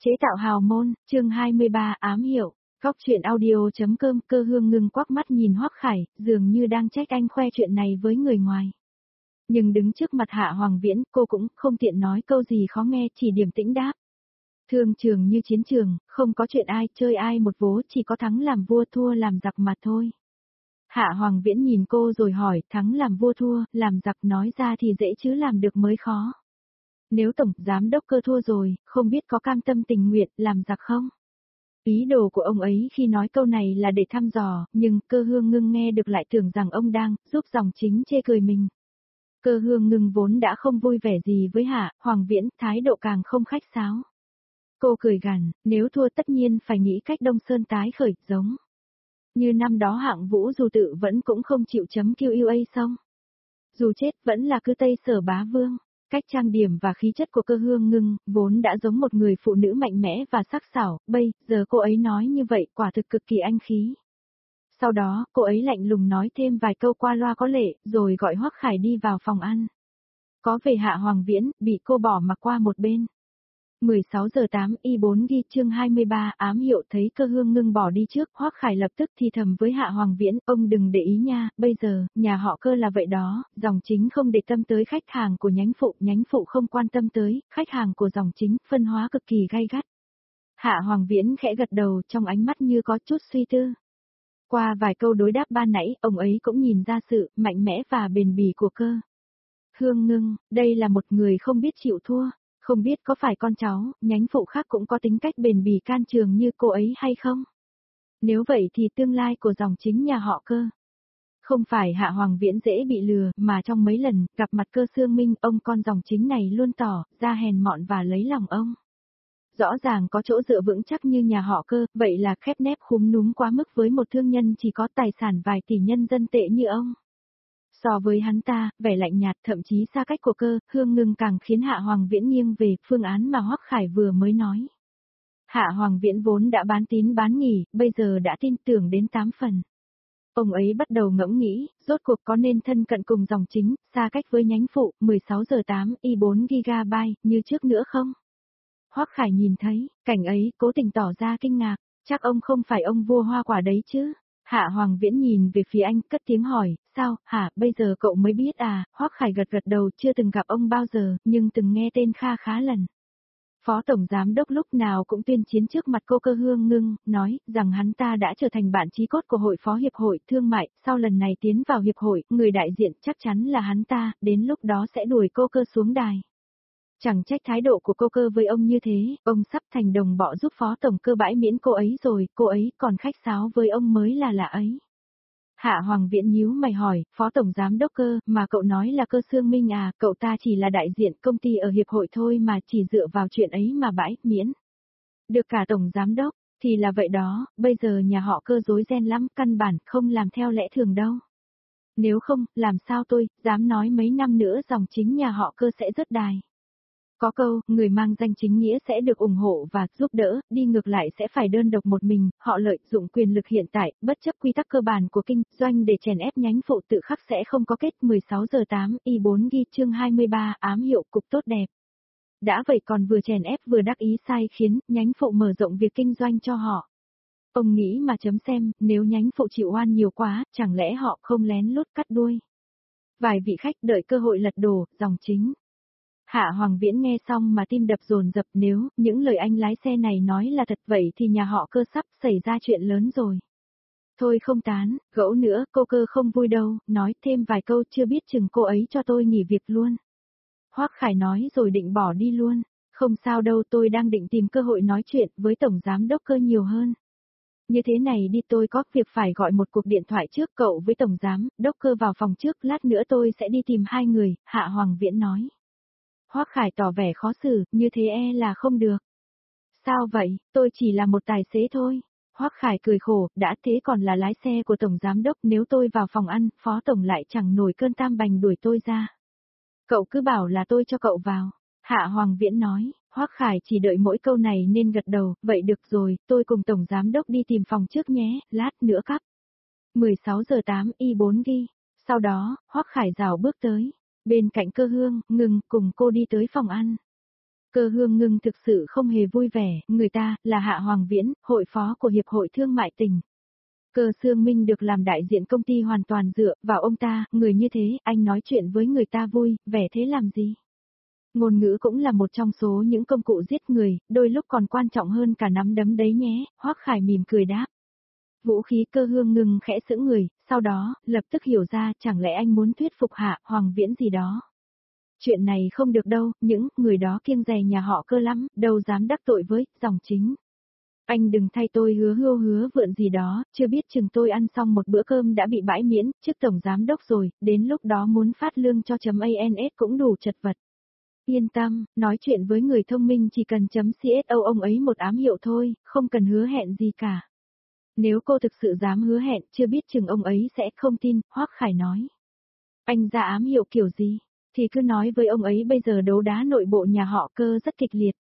Chế tạo hào môn, chương 23 ám hiệu. Góc chuyện audio.com. Cơ Hương ngưng quắc mắt nhìn Hoắc Khải, dường như đang trách anh khoe chuyện này với người ngoài. Nhưng đứng trước mặt Hạ Hoàng Viễn, cô cũng không tiện nói câu gì khó nghe, chỉ điềm tĩnh đáp. Thương trường như chiến trường, không có chuyện ai chơi ai một vố, chỉ có thắng làm vua thua làm giặc mà thôi. Hạ Hoàng Viễn nhìn cô rồi hỏi, thắng làm vua thua, làm giặc nói ra thì dễ chứ làm được mới khó. Nếu Tổng Giám Đốc Cơ thua rồi, không biết có cam tâm tình nguyện làm giặc không? Ý đồ của ông ấy khi nói câu này là để thăm dò, nhưng Cơ Hương ngưng nghe được lại tưởng rằng ông đang giúp dòng chính chê cười mình. Cơ Hương ngưng vốn đã không vui vẻ gì với Hạ Hoàng Viễn, thái độ càng không khách sáo. Cô cười gằn, nếu thua tất nhiên phải nghĩ cách Đông Sơn tái khởi, giống như năm đó Hạng Vũ dù tự vẫn cũng không chịu chấm QUA xong. Dù chết vẫn là cứ Tây Sở Bá Vương. Cách trang điểm và khí chất của Cơ Hương ngưng, vốn đã giống một người phụ nữ mạnh mẽ và sắc sảo, bây giờ cô ấy nói như vậy quả thực cực kỳ anh khí. Sau đó, cô ấy lạnh lùng nói thêm vài câu qua loa có lệ, rồi gọi Hoắc Khải đi vào phòng ăn. Có về Hạ Hoàng Viễn, bị cô bỏ mặc qua một bên. 16 giờ 8 Y4 ghi chương 23 ám hiệu. Thấy Cơ Hương ngưng bỏ đi trước, Hoắc Khải lập tức thì thầm với Hạ Hoàng Viễn, ông đừng để ý nha, bây giờ, nhà họ Cơ là vậy đó, dòng chính không để tâm tới khách hàng của nhánh phụ không quan tâm tới, khách hàng của dòng chính, phân hóa cực kỳ gay gắt. Hạ Hoàng Viễn khẽ gật đầu, trong ánh mắt như có chút suy tư. Qua vài câu đối đáp ban nãy, ông ấy cũng nhìn ra sự mạnh mẽ và bền bỉ của Cơ Hương ngưng, đây là một người không biết chịu thua. Không biết có phải con cháu, nhánh phụ khác cũng có tính cách bền bỉ can trường như cô ấy hay không? Nếu vậy thì tương lai của dòng chính nhà họ Cơ. Không phải Hạ Hoàng Viễn dễ bị lừa, mà trong mấy lần gặp mặt Cơ Sương Minh, ông con dòng chính này luôn tỏ ra hèn mọn và lấy lòng ông. Rõ ràng có chỗ dựa vững chắc như nhà họ Cơ, vậy là khép nép khúm núm quá mức với một thương nhân chỉ có tài sản vài tỷ nhân dân tệ như ông. So với hắn ta, vẻ lạnh nhạt thậm chí xa cách của Cơ Hương ngưng càng khiến Hạ Hoàng Viễn nghiêng về phương án mà Hoắc Khải vừa mới nói. Hạ Hoàng Viễn vốn đã bán tín bán nghi, bây giờ đã tin tưởng đến 8 phần. Ông ấy bắt đầu ngẫm nghĩ, rốt cuộc có nên thân cận cùng dòng chính, xa cách với nhánh phụ, 16 giờ 8 Y4 GB như trước nữa không? Hoắc Khải nhìn thấy, cảnh ấy, cố tình tỏ ra kinh ngạc, chắc ông không phải ông vua hoa quả đấy chứ? Hạ Hoàng Viễn nhìn về phía anh, cất tiếng hỏi, sao, hả, bây giờ cậu mới biết à? Hoắc Khải gật gật đầu, chưa từng gặp ông bao giờ, nhưng từng nghe tên khá lần. Phó Tổng Giám Đốc lúc nào cũng tuyên chiến trước mặt cô Cơ Hương ngưng, nói rằng hắn ta đã trở thành bạn chí cốt của hội phó hiệp hội thương mại, sau lần này tiến vào hiệp hội, người đại diện chắc chắn là hắn ta, đến lúc đó sẽ đuổi cô Cơ xuống đài. Chẳng trách thái độ của cô Cơ với ông như thế, ông sắp thành đồng bọ giúp Phó Tổng Cơ bãi miễn cô ấy rồi, cô ấy còn khách sáo với ông mới là lạ ấy. Hạ Hoàng Viễn nhíu mày hỏi, Phó Tổng Giám Đốc Cơ, mà cậu nói là Cơ Sương Minh à, cậu ta chỉ là đại diện công ty ở hiệp hội thôi mà chỉ dựa vào chuyện ấy mà bãi miễn. Được cả Tổng Giám Đốc, thì là vậy đó, bây giờ nhà họ Cơ rối ren lắm, căn bản không làm theo lẽ thường đâu. Nếu không, làm sao tôi dám nói mấy năm nữa dòng chính nhà họ Cơ sẽ rớt đài. Có câu, người mang danh chính nghĩa sẽ được ủng hộ và giúp đỡ, đi ngược lại sẽ phải đơn độc một mình, họ lợi dụng quyền lực hiện tại, bất chấp quy tắc cơ bản của kinh doanh để chèn ép nhánh phụ tự khắc sẽ không có kết. 16 giờ 8 Y4 ghi chương 23 ám hiệu cục tốt đẹp. Đã vậy còn vừa chèn ép vừa đắc ý sai khiến nhánh phụ mở rộng việc kinh doanh cho họ. Ông nghĩ mà chấm xem, nếu nhánh phụ chịu oan nhiều quá, chẳng lẽ họ không lén lút cắt đuôi. Vài vị khách đợi cơ hội lật đổ, dòng chính. Hạ Hoàng Viễn nghe xong mà tim đập dồn dập, nếu những lời anh lái xe này nói là thật vậy thì nhà họ Cơ sắp xảy ra chuyện lớn rồi. Thôi không tán, gẫu nữa, cô Cơ không vui đâu, nói thêm vài câu chưa biết chừng cô ấy cho tôi nghỉ việc luôn. Hoắc Khải nói rồi định bỏ đi luôn, không sao đâu, tôi đang định tìm cơ hội nói chuyện với Tổng Giám Đốc Cơ nhiều hơn. Như thế này đi, tôi có việc phải gọi một cuộc điện thoại trước, cậu với Tổng Giám Đốc Cơ vào phòng trước, lát nữa tôi sẽ đi tìm hai người, Hạ Hoàng Viễn nói. Hoắc Khải tỏ vẻ khó xử, như thế là không được. Sao vậy, tôi chỉ là một tài xế thôi. Hoắc Khải cười khổ, đã thế còn là lái xe của Tổng Giám Đốc, nếu tôi vào phòng ăn, Phó Tổng lại chẳng nổi cơn tam bành đuổi tôi ra. Cậu cứ bảo là tôi cho cậu vào. Hạ Hoàng Viễn nói, Hoắc Khải chỉ đợi mỗi câu này nên gật đầu, vậy được rồi, tôi cùng Tổng Giám Đốc đi tìm phòng trước nhé, lát nữa cắp. 16 giờ 8 Y4 ghi. Sau đó, Hoắc Khải rảo bước tới. Bên cạnh Cơ Hương, ngừng cùng cô đi tới phòng ăn. Cơ Hương Ngưng thực sự không hề vui vẻ, người ta, là Hạ Hoàng Viễn, hội phó của Hiệp hội Thương mại tỉnh. Cơ Sương Minh được làm đại diện công ty hoàn toàn dựa vào ông ta, người như thế, anh nói chuyện với người ta vui, vẻ thế làm gì? Ngôn ngữ cũng là một trong số những công cụ giết người, đôi lúc còn quan trọng hơn cả nắm đấm đấy nhé, Hoắc Khải mỉm cười đáp. Vũ khí Cơ Hương Ngưng khẽ sững người, sau đó, lập tức hiểu ra chẳng lẽ anh muốn thuyết phục Hạ Hoàng Viễn gì đó. Chuyện này không được đâu, những người đó kiêng dè nhà họ Cơ lắm, đâu dám đắc tội với dòng chính. Anh đừng thay tôi hứa vượn gì đó, chưa biết chừng tôi ăn xong một bữa cơm đã bị bãi miễn, trước tổng giám đốc rồi, đến lúc đó muốn phát lương cho .ans cũng đủ chật vật. Yên tâm, nói chuyện với người thông minh chỉ cần .cso ông ấy một ám hiệu thôi, không cần hứa hẹn gì cả. Nếu cô thực sự dám hứa hẹn, chưa biết chừng ông ấy sẽ không tin, Hoắc Khải nói. Anh ra ám hiệu kiểu gì? Thì cứ nói với ông ấy bây giờ đấu đá nội bộ nhà họ Cơ rất kịch liệt.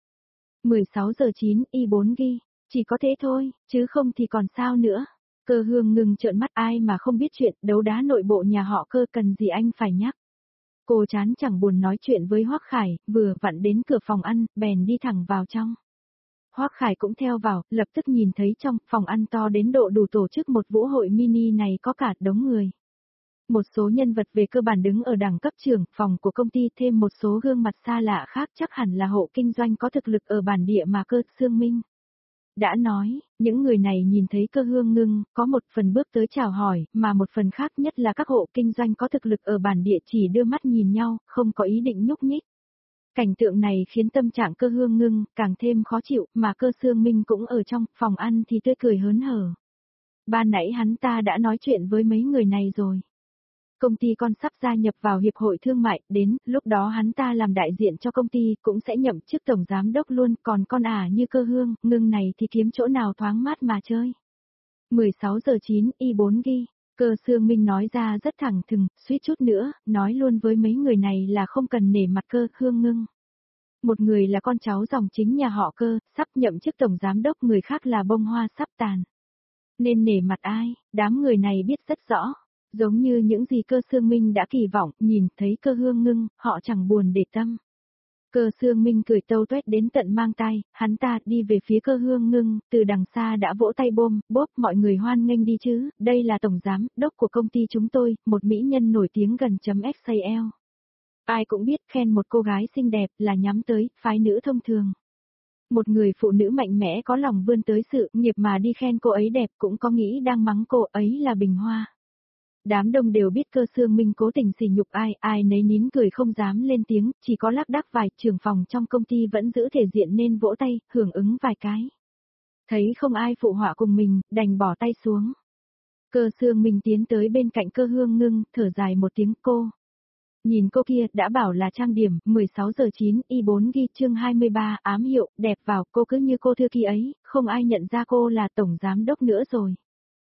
16 giờ 9 Y4 ghi, chỉ có thế thôi, chứ không thì còn sao nữa. Cơ Hương Ngưng trợn mắt, ai mà không biết chuyện đấu đá nội bộ nhà họ Cơ cần gì anh phải nhắc. Cô chán chẳng buồn nói chuyện với Hoắc Khải, vừa vặn đến cửa phòng ăn, bèn đi thẳng vào trong. Hoắc Khải cũng theo vào, lập tức nhìn thấy trong phòng ăn to đến độ đủ tổ chức một vũ hội mini này có cả đống người. Một số nhân vật về cơ bản đứng ở đẳng cấp trưởng phòng của công ty, thêm một số gương mặt xa lạ khác chắc hẳn là hộ kinh doanh có thực lực ở bản địa mà Cơ Sương Minh. Đã nói, những người này nhìn thấy Cơ Hương Ngưng, có một phần bước tới chào hỏi, mà một phần khác nhất là các hộ kinh doanh có thực lực ở bản địa chỉ đưa mắt nhìn nhau, không có ý định nhúc nhích. Cảnh tượng này khiến tâm trạng Cơ Hương Ngưng càng thêm khó chịu, mà Cơ Sương Minh cũng ở trong phòng ăn thì tươi cười hớn hở. Ban nãy hắn ta đã nói chuyện với mấy người này rồi. Công ty con sắp gia nhập vào Hiệp hội Thương mại, đến lúc đó hắn ta làm đại diện cho công ty cũng sẽ nhậm chức tổng giám đốc luôn, còn con như Cơ Hương Ngưng này thì kiếm chỗ nào thoáng mát mà chơi. 16 giờ 9 Y4 ghi, Cơ Sương Minh nói ra rất thẳng thừng, suýt chút nữa, nói luôn với mấy người này là không cần nể mặt Cơ Hương Ngưng. Một người là con cháu dòng chính nhà họ Cơ, sắp nhậm chức tổng giám đốc, người khác là bông hoa sắp tàn. Nên nể mặt ai, đám người này biết rất rõ. Giống như những gì Cơ Sương Minh đã kỳ vọng, nhìn thấy Cơ Hương Ngưng, họ chẳng buồn để tâm. Cơ Sương Minh cười tâu tuét đến tận mang tai, hắn ta đi về phía Cơ Hương Ngưng, từ đằng xa đã vỗ tay bốp, mọi người hoan nghênh đi chứ, đây là tổng giám đốc của công ty chúng tôi, một mỹ nhân nổi tiếng gần .xal. Ai cũng biết khen một cô gái xinh đẹp là nhắm tới phái nữ thông thường. Một người phụ nữ mạnh mẽ có lòng vươn tới sự nghiệp mà đi khen cô ấy đẹp cũng có nghĩ đang mắng cô ấy là bình hoa. Đám đông đều biết Cơ Sương Minh cố tình sỉ nhục ai nấy nín cười không dám lên tiếng, chỉ có lác đác vài trưởng phòng trong công ty vẫn giữ thể diện nên vỗ tay, hưởng ứng vài cái. Thấy không ai phụ họa cùng mình, đành bỏ tay xuống. Cơ Sương Minh tiến tới bên cạnh Cơ Hương Ngưng, thở dài một tiếng, cô. Nhìn cô kia, đã bảo là trang điểm, 16 giờ 9 Y4 ghi chương 23, ám hiệu, đẹp vào, cô cứ như cô thư ký ấy, không ai nhận ra cô là tổng giám đốc nữa rồi.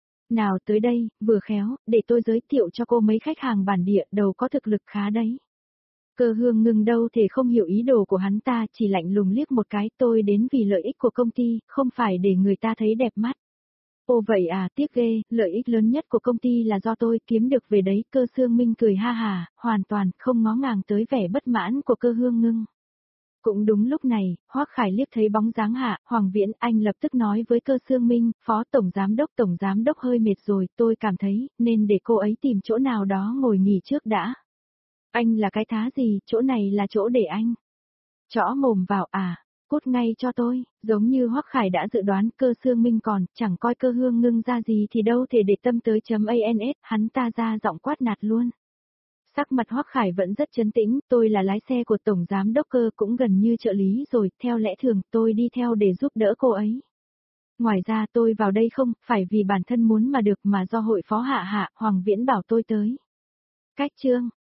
Nào tới đây, vừa khéo, để tôi giới thiệu cho cô mấy khách hàng bản địa đầu có thực lực khá đấy. Cơ Hương Ngưng đâu thể không hiểu ý đồ của hắn ta, chỉ lạnh lùng liếc một cái, tôi đến vì lợi ích của công ty, không phải để người ta thấy đẹp mắt. Ồ vậy à, tiếc ghê, lợi ích lớn nhất của công ty là do tôi kiếm được về đấy. Cơ Sương Minh cười ha hà, hoàn toàn không ngó ngàng tới vẻ bất mãn của Cơ Hương Ngưng. Cũng đúng lúc này, Hoắc Khải liếc thấy bóng dáng Hạ Hoàng Viễn, anh lập tức nói với Cơ Sương Minh, phó tổng giám đốc hơi mệt rồi, tôi cảm thấy, nên để cô ấy tìm chỗ nào đó ngồi nghỉ trước đã. Anh là cái thá gì, chỗ này là chỗ để anh. Chõ mồm vào à, cút ngay cho tôi, giống như Hoắc Khải đã dự đoán, Cơ Sương Minh còn, chẳng coi Cơ Hương Ngưng ra gì thì đâu thể để tâm tới .ans, hắn ta ra giọng quát nạt luôn. Sắc mặt Hoắc Khải vẫn rất trấn tĩnh, tôi là lái xe của tổng giám đốc Cơ, cũng gần như trợ lý rồi, theo lẽ thường tôi đi theo để giúp đỡ cô ấy. Ngoài ra tôi vào đây không phải vì bản thân muốn mà được mà do hội phó Hạ Hoàng Viễn bảo tôi tới. Cách chương